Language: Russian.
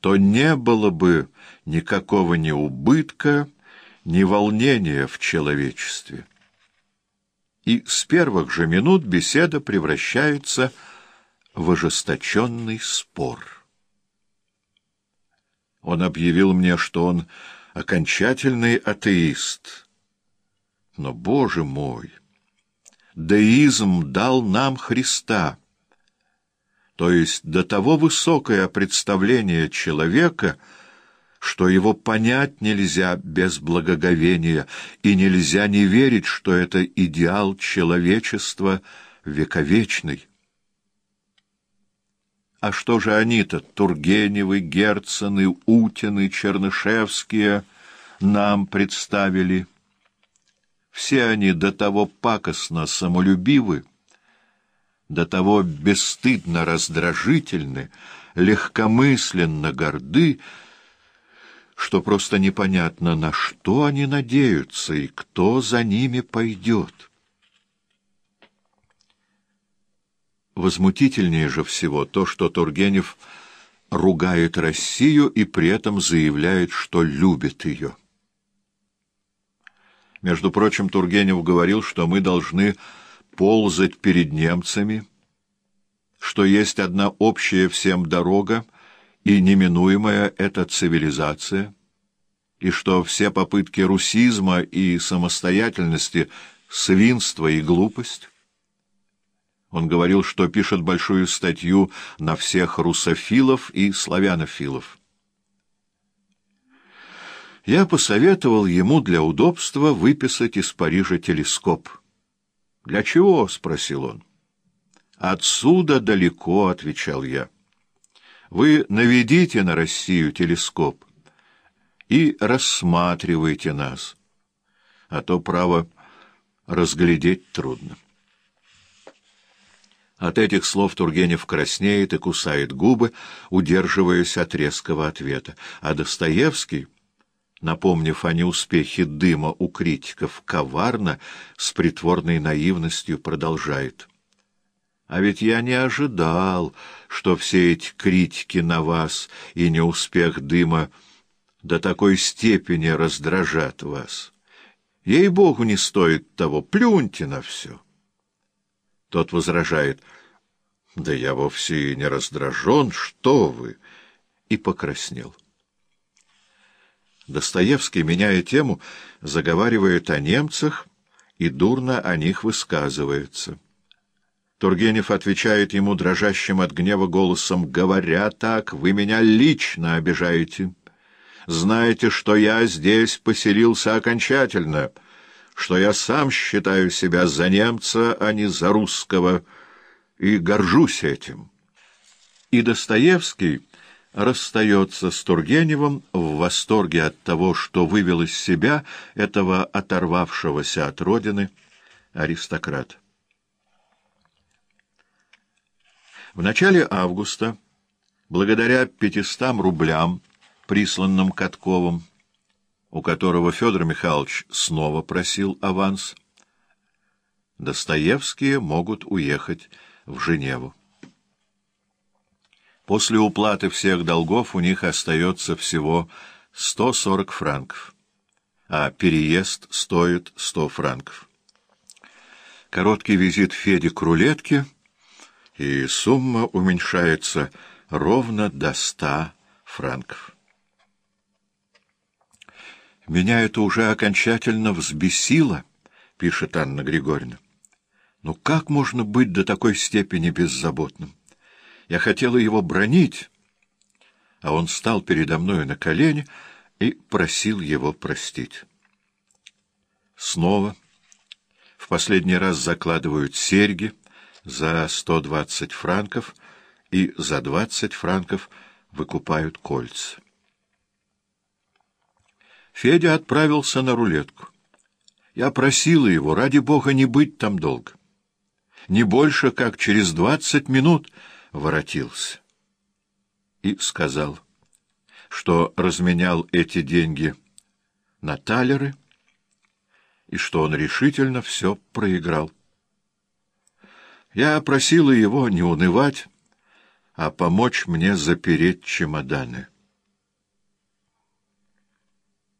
то не было бы никакого ни убытка, ни волнения в человечестве. И с первых же минут беседа превращается в ожесточенный спор. Он объявил мне, что он окончательный атеист. Но, Боже мой, деизм дал нам Христа, то есть до того высокое представление человека, что его понять нельзя без благоговения, и нельзя не верить, что это идеал человечества вековечный. А что же они-то, Тургеневы, Герцены, Утины, Чернышевские, нам представили? Все они до того пакостно самолюбивы, до того бесстыдно раздражительны, легкомысленно горды, что просто непонятно, на что они надеются и кто за ними пойдет. Возмутительнее же всего то, что Тургенев ругает Россию и при этом заявляет, что любит ее. Между прочим, Тургенев говорил, что мы должны ползать перед немцами, что есть одна общая всем дорога, и неминуемая — это цивилизация, и что все попытки русизма и самостоятельности — свинство и глупость. Он говорил, что пишет большую статью на всех русофилов и славянофилов. Я посоветовал ему для удобства выписать из Парижа телескоп. «Для чего?» — спросил он. «Отсюда далеко», — отвечал я. «Вы наведите на Россию телескоп и рассматривайте нас, а то, право, разглядеть трудно». От этих слов Тургенев краснеет и кусает губы, удерживаясь от резкого ответа. А Достоевский, напомнив о неуспехе Дыма у критиков, коварно, с притворной наивностью продолжает. «А ведь я не ожидал, что все эти критики на вас и неуспех Дыма до такой степени раздражат вас. Ей-богу, не стоит того, плюньте на все». Тот возражает: «Да я вовсе не раздражен, что вы!» и покраснел. Достоевский, меняя тему, заговаривает о немцах и дурно о них высказывается. Тургенев отвечает ему дрожащим от гнева голосом: «Говоря так, вы меня лично обижаете. Знаете, что я здесь поселился окончательно, что я сам считаю себя за немца, а не за русского, и горжусь этим». И Достоевский расстается с Тургеневым в восторге от того, что вывел из себя этого оторвавшегося от родины аристократа. В начале августа, благодаря 500 рублям, присланным Катковым, у которого Федор Михайлович снова просил аванс, Достоевские могут уехать в Женеву. После уплаты всех долгов у них остается всего 140 франков, а переезд стоит 100 франков. Короткий визит Феди к рулетке, и сумма уменьшается ровно до 100 франков. «Меня это уже окончательно взбесило», — пишет Анна Григорьевна. «Ну как можно быть до такой степени беззаботным? Я хотела его бранить, а он стал передо мною на колени и просил его простить». Снова в последний раз закладывают серьги за 120 франков и за 20 франков выкупают кольца. Федя отправился на рулетку. Я просила его, ради бога, не быть там долго. Не больше, как через 20 минут воротился. И сказал, что разменял эти деньги на талеры и что он решительно все проиграл. Я просила его не унывать, а помочь мне запереть чемоданы.